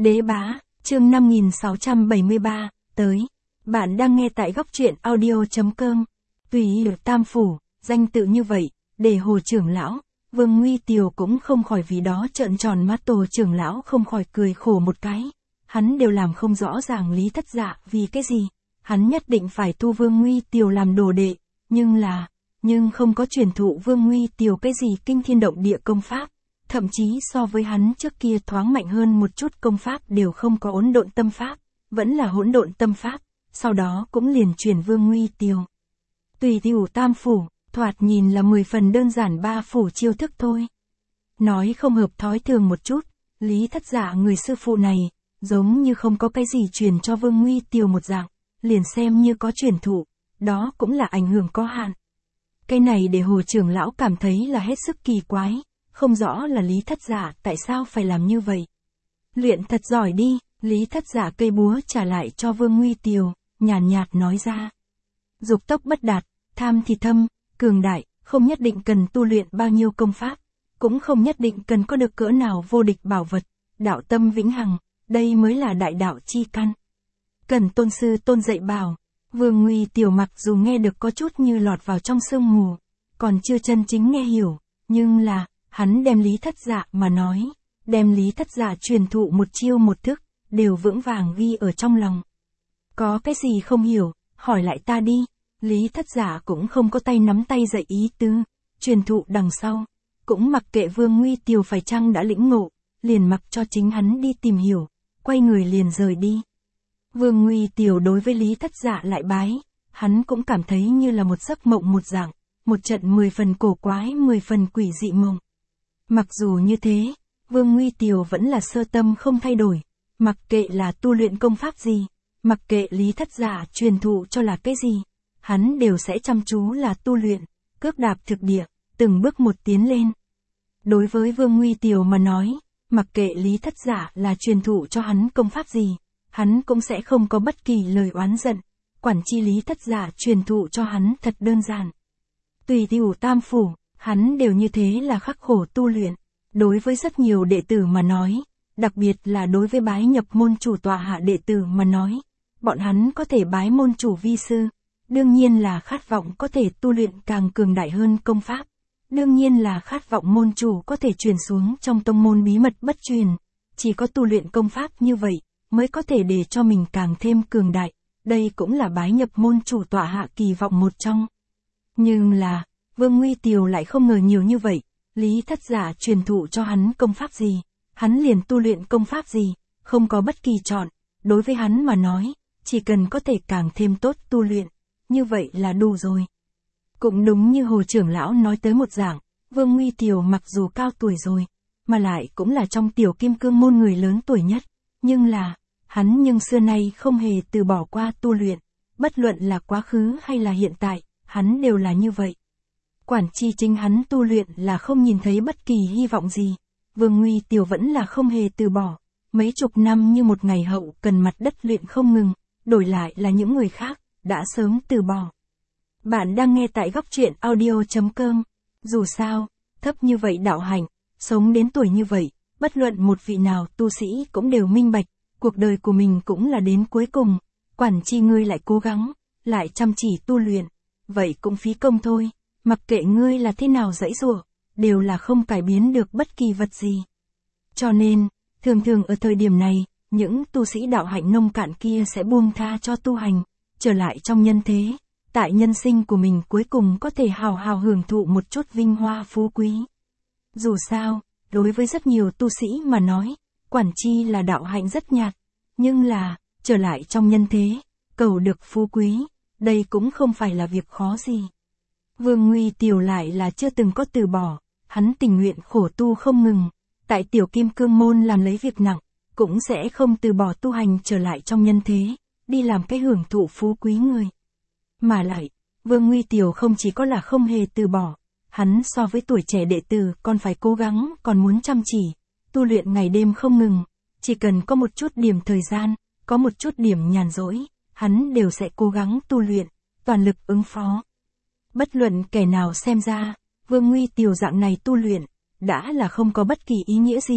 Đế bá, chương 5673, tới. Bạn đang nghe tại góc truyện audio.com. Tùy ở Tam Phủ, danh tự như vậy, để Hồ trưởng lão, Vương Nguy Tiều cũng không khỏi vì đó trợn tròn mắt. Tổ trưởng lão không khỏi cười khổ một cái. Hắn đều làm không rõ ràng Lý Thất Dạ vì cái gì. Hắn nhất định phải thu Vương Nguy Tiều làm đồ đệ, nhưng không có truyền thụ Vương Nguy Tiều cái gì kinh thiên động địa công pháp. Thậm chí so với hắn trước kia thoáng mạnh hơn một chút công pháp đều không có hỗn độn tâm pháp, vẫn là hỗn độn tâm pháp, sau đó cũng liền truyền Vương Nguy Tiều. Tùy Tiểu Tam Phủ, thoạt nhìn là 10 phần đơn giản 3 phủ chiêu thức thôi. Nói không hợp thói thường một chút, Lý Thất Dạ người sư phụ này, giống như không có cái gì truyền cho Vương Nguy Tiều một dạng, liền xem như có truyền thụ, đó cũng là ảnh hưởng có hạn. Cái này để Hồ trưởng lão cảm thấy là hết sức kỳ quái. Không rõ là Lý Thất Dạ tại sao phải làm như vậy. Luyện thật giỏi đi, Lý Thất Dạ cây búa trả lại cho Vương Nguy Tiều, nhàn nhạt nói ra. Dục tốc bất đạt, tham thì thâm, cường đại, không nhất định cần tu luyện bao nhiêu công pháp, cũng không nhất định cần có được cỡ nào vô địch bảo vật, đạo tâm vĩnh hằng, đây mới là đại đạo chi căn. Cần tôn sư tôn dạy bảo, Vương Nguy Tiều mặc dù nghe được có chút như lọt vào trong sương mù, còn chưa chân chính nghe hiểu, nhưng là, hắn đem Lý Thất Dạ mà nói, đem Lý Thất Dạ truyền thụ một chiêu một thức, đều vững vàng ghi ở trong lòng. Có cái gì không hiểu, hỏi lại ta đi, Lý Thất Dạ cũng không có tay nắm tay dạy ý tứ, truyền thụ đằng sau, cũng mặc kệ Vương Nguy Tiều phải chăng đã lĩnh ngộ, liền mặc cho chính hắn đi tìm hiểu, quay người liền rời đi. Vương Nguy Tiều đối với Lý Thất Dạ lại bái, hắn cũng cảm thấy như là một giấc mộng một dạng, một trận 10 phần cổ quái 10 phần quỷ dị mộng. Mặc dù như thế, Vương Nguy Tiều vẫn là sơ tâm không thay đổi, mặc kệ là tu luyện công pháp gì, mặc kệ Lý Thất Dạ truyền thụ cho là cái gì, hắn đều sẽ chăm chú là tu luyện, cước đạp thực địa, từng bước một tiến lên. Đối với Vương Nguy Tiều mà nói, mặc kệ Lý Thất Dạ là truyền thụ cho hắn công pháp gì, hắn cũng sẽ không có bất kỳ lời oán giận, quản chi Lý Thất Dạ truyền thụ cho hắn thật đơn giản. Tùy Tiểu Tam Phủ, hắn đều như thế là khắc khổ tu luyện. Đối với rất nhiều đệ tử mà nói, đặc biệt là đối với bái nhập môn chủ tọa hạ đệ tử mà nói, bọn hắn có thể bái môn chủ vi sư, đương nhiên là khát vọng có thể tu luyện càng cường đại hơn công pháp, đương nhiên là khát vọng môn chủ có thể truyền xuống trong tông môn bí mật bất truyền, chỉ có tu luyện công pháp như vậy, mới có thể để cho mình càng thêm cường đại, đây cũng là bái nhập môn chủ tọa hạ kỳ vọng một trong. Nhưng là, Vương Nguy Tiều lại không ngờ nhiều như vậy, Lý Thất Dạ truyền thụ cho hắn công pháp gì, hắn liền tu luyện công pháp gì, không có bất kỳ chọn, đối với hắn mà nói, chỉ cần có thể càng thêm tốt tu luyện, như vậy là đủ rồi. Cũng đúng như Hồ trưởng lão nói tới một dạng, Vương Nguy Tiều mặc dù cao tuổi rồi, mà lại cũng là trong Tiểu Kim Cương môn người lớn tuổi nhất, nhưng là, hắn xưa nay không hề từ bỏ qua tu luyện, bất luận là quá khứ hay là hiện tại, hắn đều là như vậy. Quản chi chính hắn tu luyện là không nhìn thấy bất kỳ hy vọng gì, Vương Nguy Tiều vẫn là không hề từ bỏ, mấy chục năm như một ngày hậu cần mặt đất luyện không ngừng, đổi lại là những người khác, đã sớm từ bỏ. Bạn đang nghe tại góc truyện audio.com, dù sao, thấp như vậy đạo hạnh, sống đến tuổi như vậy, bất luận một vị nào tu sĩ cũng đều minh bạch, cuộc đời của mình cũng là đến cuối cùng, quản chi ngươi lại cố gắng, lại chăm chỉ tu luyện, vậy cũng phí công thôi. Mặc kệ ngươi là thế nào giãy giụa, đều là không cải biến được bất kỳ vật gì. Cho nên, thường ở thời điểm này, những tu sĩ đạo hạnh nông cạn kia sẽ buông tha cho tu hành, trở lại trong nhân thế, tại nhân sinh của mình cuối cùng có thể hào hào hưởng thụ một chút vinh hoa phú quý. Dù sao, đối với rất nhiều tu sĩ mà nói, quản chi là đạo hạnh rất nhạt, nhưng là, trở lại trong nhân thế, cầu được phú quý, đây cũng không phải là việc khó gì. Vương Nguy Tiều lại là chưa từng có từ bỏ, hắn tình nguyện khổ tu không ngừng, tại Tiểu Kim Cương môn làm lấy việc nặng, cũng sẽ không từ bỏ tu hành trở lại trong nhân thế, đi làm cái hưởng thụ phú quý người. Mà lại, Vương Nguy Tiều không chỉ có là không hề từ bỏ, hắn so với tuổi trẻ đệ tử còn phải cố gắng, còn muốn chăm chỉ, tu luyện ngày đêm không ngừng, chỉ cần có một chút điểm thời gian, có một chút điểm nhàn rỗi, hắn đều sẽ cố gắng tu luyện, toàn lực ứng phó. Bất luận kẻ nào xem ra, Vương Nguy Tiều dạng này tu luyện, đã là không có bất kỳ ý nghĩa gì,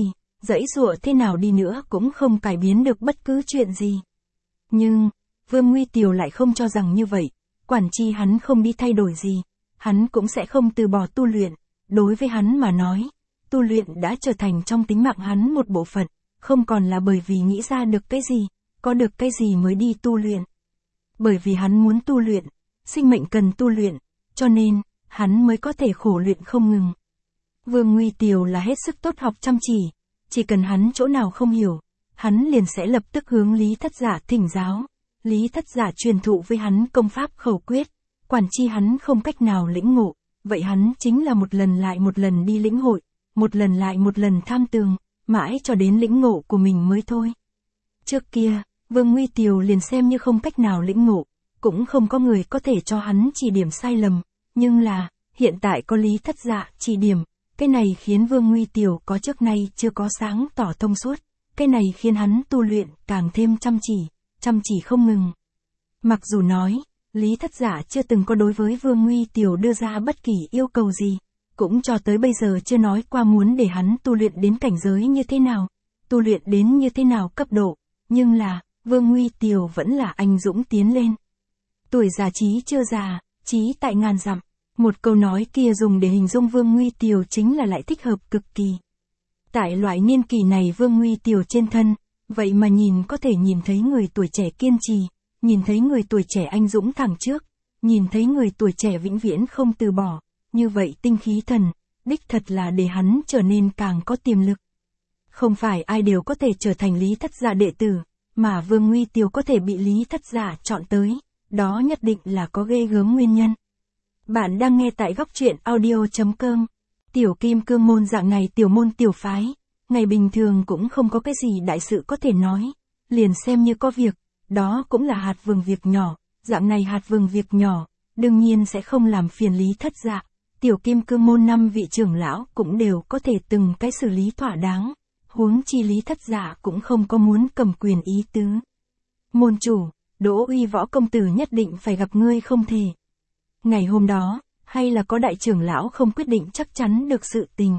giãy giụa thế nào đi nữa cũng không cải biến được bất cứ chuyện gì. Nhưng, Vương Nguy Tiều lại không cho rằng như vậy, quản chi hắn không đi thay đổi gì, hắn cũng sẽ không từ bỏ tu luyện, đối với hắn mà nói, tu luyện đã trở thành trong tính mạng hắn một bộ phận, không còn là bởi vì nghĩ ra được cái gì, có được cái gì mới đi tu luyện. Bởi vì hắn muốn tu luyện, sinh mệnh cần tu luyện, cho nên, hắn mới có thể khổ luyện không ngừng. Vương Nguy Tiều là hết sức tốt học chăm chỉ cần hắn chỗ nào không hiểu, hắn liền sẽ lập tức hướng Lý Thất Giả thỉnh giáo. Lý Thất Giả truyền thụ với hắn công pháp khẩu quyết, quản chi hắn không cách nào lĩnh ngộ, vậy hắn chính là một lần lại một lần đi lĩnh hội, một lần lại một lần tham tường, mãi cho đến lĩnh ngộ của mình mới thôi. Trước kia, Vương Nguy Tiều liền xem như không cách nào lĩnh ngộ, cũng không có người có thể cho hắn chỉ điểm sai lầm, nhưng là, hiện tại có Lý Thất Giả chỉ điểm, cái này khiến Vương Nguy Tiều có trước nay chưa có sáng tỏ thông suốt, cái này khiến hắn tu luyện càng thêm chăm chỉ không ngừng. Mặc dù nói, Lý Thất Giả chưa từng có đối với Vương Nguy Tiều đưa ra bất kỳ yêu cầu gì, cũng cho tới bây giờ chưa nói qua muốn để hắn tu luyện đến cảnh giới như thế nào, tu luyện đến như thế nào cấp độ, nhưng là, Vương Nguy Tiều vẫn là anh dũng tiến lên. Tuổi già trí chưa già, trí tại ngàn dặm, một câu nói kia dùng để hình dung Vương Nguy Tiều chính là lại thích hợp cực kỳ. Tại loại niên kỳ này Vương Nguy Tiều trên thân, vậy mà có thể nhìn thấy người tuổi trẻ kiên trì, nhìn thấy người tuổi trẻ anh dũng thẳng trước, nhìn thấy người tuổi trẻ vĩnh viễn không từ bỏ, như vậy tinh khí thần, đích thật là để hắn trở nên càng có tiềm lực. Không phải ai đều có thể trở thành Lý Thất Giả đệ tử, mà Vương Nguy Tiều có thể bị Lý Thất Giả chọn tới, đó nhất định là có ghê gớm nguyên nhân. Bạn đang nghe tại góc truyện audio.com. Tiểu Kim Cương môn dạng này tiểu môn tiểu phái, ngày bình thường cũng không có cái gì đại sự có thể nói, liền xem như có việc, đó cũng là hạt vừng việc nhỏ, dạng này hạt vừng việc nhỏ, đương nhiên sẽ không làm phiền Lý Thất Giả. Tiểu Kim Cương môn 5 vị trưởng lão cũng đều có thể từng cái xử lý thỏa đáng, huống chi Lý Thất Giả cũng không có muốn cầm quyền ý tứ. Môn chủ, Đỗ Uy Võ công tử nhất định phải gặp ngươi không thể. Ngày hôm đó, hay là có đại trưởng lão không quyết định chắc chắn được sự tình.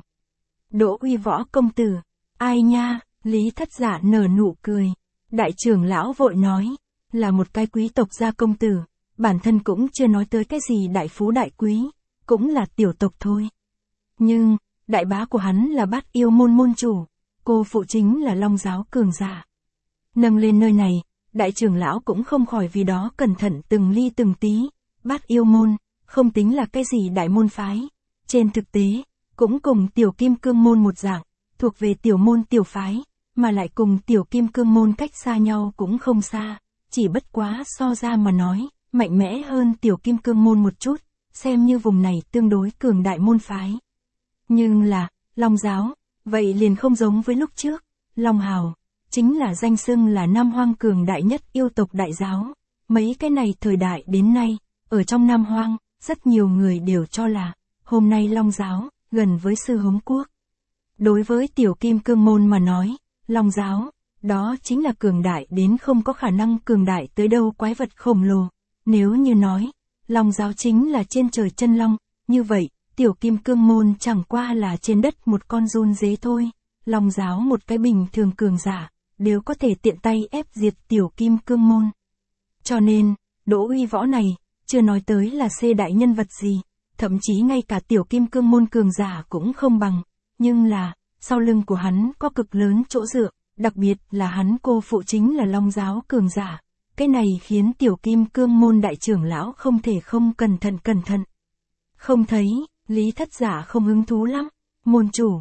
Đỗ Uy Võ công tử, ai nha, Lý Thất Giả nở nụ cười. Đại trưởng lão vội nói, là một cái quý tộc gia công tử, bản thân cũng chưa nói tới cái gì đại phú đại quý, cũng là tiểu tộc thôi. Nhưng, đại bá của hắn là Bát Yêu môn môn chủ, cô phụ chính là Long giáo cường giả. Nâng lên nơi này, đại trưởng lão cũng không khỏi vì đó cẩn thận từng ly từng tí. Bát Yêu môn, không tính là cái gì đại môn phái, trên thực tế, cũng cùng Tiểu Kim Cương môn một dạng, thuộc về tiểu môn tiểu phái, mà lại cùng Tiểu Kim Cương môn cách xa nhau cũng không xa, chỉ bất quá so ra mà nói, mạnh mẽ hơn Tiểu Kim Cương môn một chút, xem như vùng này tương đối cường đại môn phái. Nhưng là, Long giáo, vậy liền không giống với lúc trước, Long hào, chính là danh xưng là Nam Hoang cường đại nhất yêu tộc đại giáo, mấy cái này thời đại đến nay, ở trong Nam Hoang, rất nhiều người đều cho là, hôm nay Long giáo, gần với Sư Hống Quốc. Đối với Tiểu Kim Cương môn mà nói, Long giáo, đó chính là cường đại đến không có khả năng cường đại tới đâu quái vật khổng lồ. Nếu như nói, Long giáo chính là trên trời chân long, như vậy, Tiểu Kim Cương môn chẳng qua là trên đất một con giun dế thôi. Long giáo một cái bình thường cường giả, đều có thể tiện tay ép diệt Tiểu Kim Cương môn. Cho nên, Đỗ Uy Võ này, chưa nói tới là xê đại nhân vật gì, thậm chí ngay cả Tiểu Kim Cương môn cường giả cũng không bằng, nhưng là, sau lưng của hắn có cực lớn chỗ dựa, đặc biệt là hắn cô phụ chính là Long giáo cường giả, cái này khiến Tiểu Kim Cương môn đại trưởng lão không thể không cẩn thận. Không thấy, Lý Thất Giả không hứng thú lắm, môn chủ,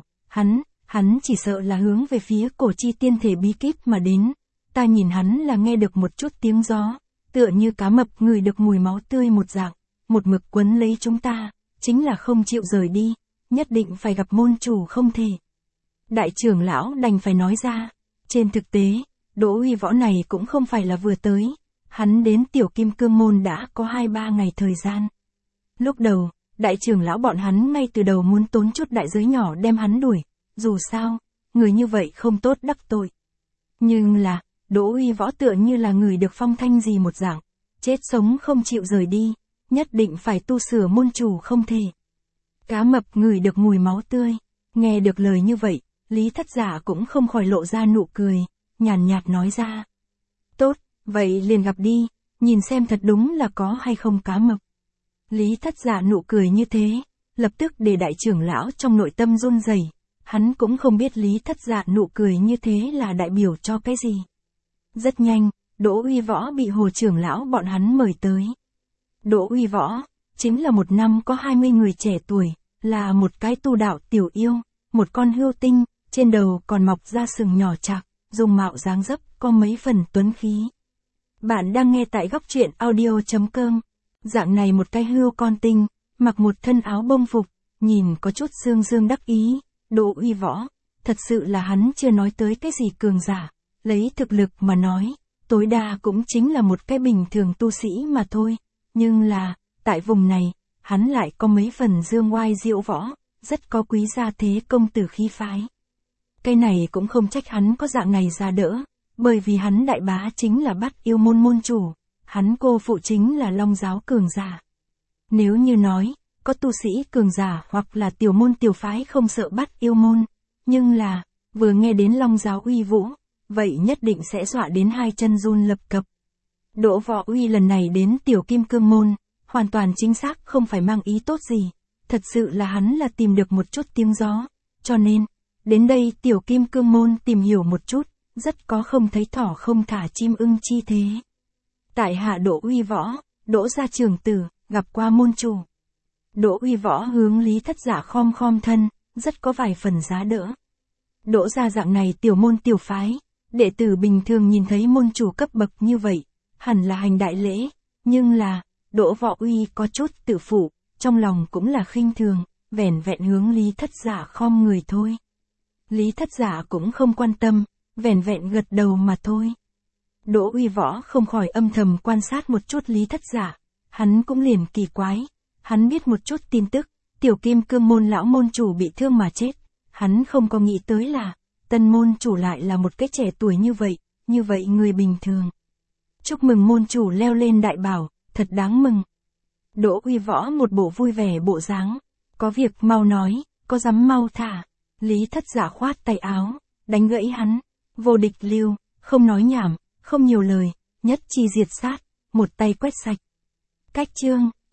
hắn chỉ sợ là hướng về phía cổ chi tiên thể bí kíp mà đến, ta nhìn hắn là nghe được một chút tiếng gió, tựa như cá mập ngửi được mùi máu tươi một dạng, một mực quấn lấy chúng ta, chính là không chịu rời đi, nhất định phải gặp môn chủ không thể. Đại trưởng lão đành phải nói ra, trên thực tế, Đỗ Uy Võ này cũng không phải là vừa tới, hắn đến Tiểu Kim Cương môn đã có 2-3 ngày thời gian. Lúc đầu, đại trưởng lão bọn hắn ngay từ đầu muốn tốn chút đại giới nhỏ đem hắn đuổi, dù sao, người như vậy không tốt đắc tội. Nhưng là, Đỗ Uy Võ tựa như là người được phong thanh gì một dạng, chết sống không chịu rời đi, nhất định phải tu sửa môn chủ không thể. Cá mập ngửi được mùi máu tươi, nghe được lời như vậy, Lý Thất Giả cũng không khỏi lộ ra nụ cười, nhàn nhạt nói ra. Tốt, vậy liền gặp đi, nhìn xem thật đúng là có hay không cá mập. Lý Thất Giả nụ cười như thế, lập tức để đại trưởng lão trong nội tâm run rẩy. Hắn cũng không biết Lý Thất Giả nụ cười như thế là đại biểu cho cái gì. Rất nhanh, Đỗ Uy Võ bị Hồ trưởng lão bọn hắn mời tới. Đỗ Uy Võ, chính là một năm có 20 người trẻ tuổi, là một cái tu đạo tiểu yêu, một con hươu tinh, trên đầu còn mọc ra sừng nhỏ chạc, dùng mạo dáng dấp, có mấy phần tuấn khí. Bạn đang nghe tại góc truyện audio.com. Dạng này một cái hươu con tinh, mặc một thân áo bông phục, nhìn có chút dương dương đắc ý. Đỗ Uy Võ, thật sự là hắn chưa nói tới cái gì cường giả, lấy thực lực mà nói, tối đa cũng chính là một cái bình thường tu sĩ mà thôi, nhưng là, tại vùng này, hắn lại có mấy phần dương oai diệu võ, rất có quý gia thế công tử khí phái. Cái này cũng không trách hắn có dạng này ra đỡ, bởi vì hắn đại bá chính là Bát Yêu môn môn chủ, hắn cô phụ chính là Long giáo cường giả. Nếu như nói, có tu sĩ cường giả hoặc là tiểu môn tiểu phái không sợ Bát Yêu môn, nhưng là, vừa nghe đến Long giáo uy vũ, vậy nhất định sẽ dọa đến hai chân run lập cập. Đỗ Võ Uy lần này đến tiểu kim cương môn, hoàn toàn chính xác không phải mang ý tốt gì, thật sự là hắn là tìm được một chút tiếng gió, cho nên, đến đây tiểu kim cương môn tìm hiểu một chút, rất có không thấy thỏ không thả chim ưng chi thế. Tại hạ Đỗ Uy Võ, Đỗ gia trưởng tử, gặp qua môn chủ. Đỗ Uy Võ hướng Lý Thất Giả khom khom thân, rất có vài phần giá đỡ. Đỗ gia dạng này tiểu môn tiểu phái, đệ tử bình thường nhìn thấy môn chủ cấp bậc như vậy, hẳn là hành đại lễ, nhưng là, Đỗ Võ Uy có chút tự phụ, trong lòng cũng là khinh thường, vẻn vẹn hướng Lý Thất Giả khom người thôi. Lý Thất Giả cũng không quan tâm, vẻn vẹn gật đầu mà thôi. Đỗ Uy Võ không khỏi âm thầm quan sát một chút Lý Thất Giả, hắn cũng liền kỳ quái, hắn biết một chút tin tức, tiểu kim cương môn lão môn chủ bị thương mà chết, hắn không có nghĩ tới là, tân môn chủ lại là một cái trẻ tuổi như vậy người bình thường. Chúc mừng môn chủ leo lên đại bảo, thật đáng mừng. Đỗ Uy Võ một bộ vui vẻ bộ dáng, có việc mau nói, có dám mau thả. Lý Thất Giả khoát tay áo, đánh gãy hắn, vô địch lưu, không nói nhảm, không nhiều lời, nhất chi diệt sát, một tay quét sạch. Cách chương